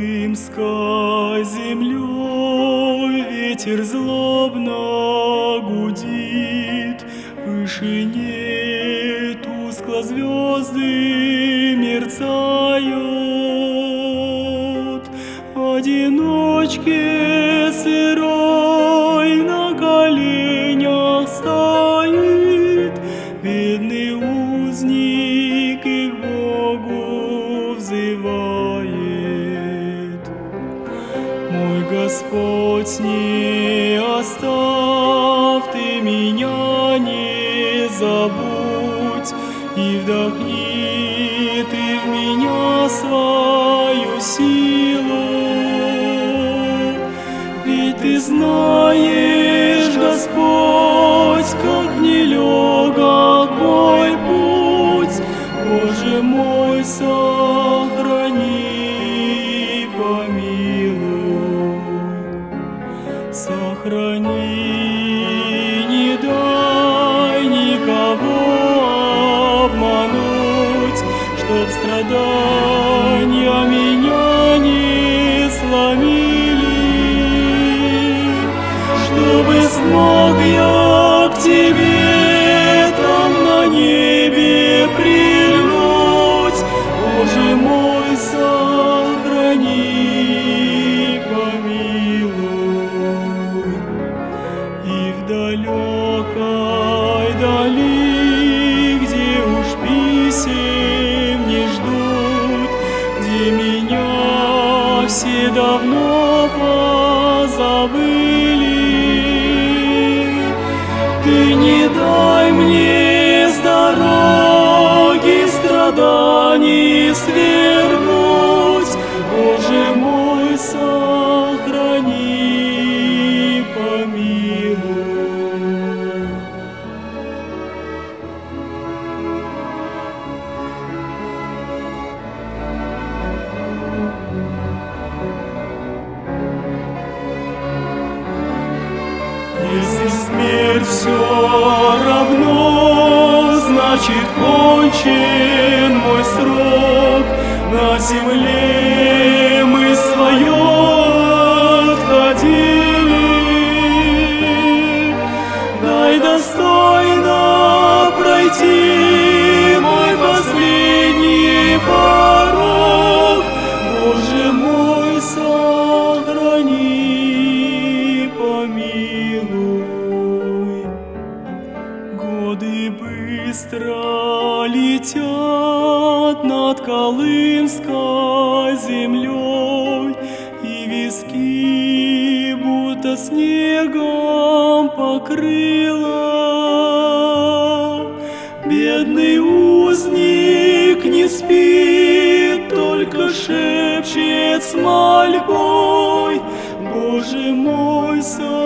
колымской землей ветер злобно гудит, в вышине тускло звезды мерцают, одиночке сырой на коленях стоит бедный узник и к Богу взывает. Мой Господь, не оставь ты меня, не забудь, и вдохни ты в меня свою силу. Ведь ты знаешь, Господь, как нелегок мой путь. Боже мой, сохрани, помилуй, сохрани, не дай никого обмануть, чтоб страдания меня не сломили, чтобы смог я к тебе там на небе прильнуть. Боже мой, сохрани, помилуй. И в далекой дали, где уж писем не ждут, где меня все давно позабыли, ты не дай мне с дороги страданий свернуть. Боже мой, сохрани, помилуй. Если смерть все равно, значит кончен мой срок. На земле мы свое отходили. Дай достойно пройти мой последний порог. Боже мой, сохрани, помилуй. Годы быстро летят над колымской землей, и виски будто снегом покрыло. Бедный узник не спит, только шепчет с мольбой. Боже мой,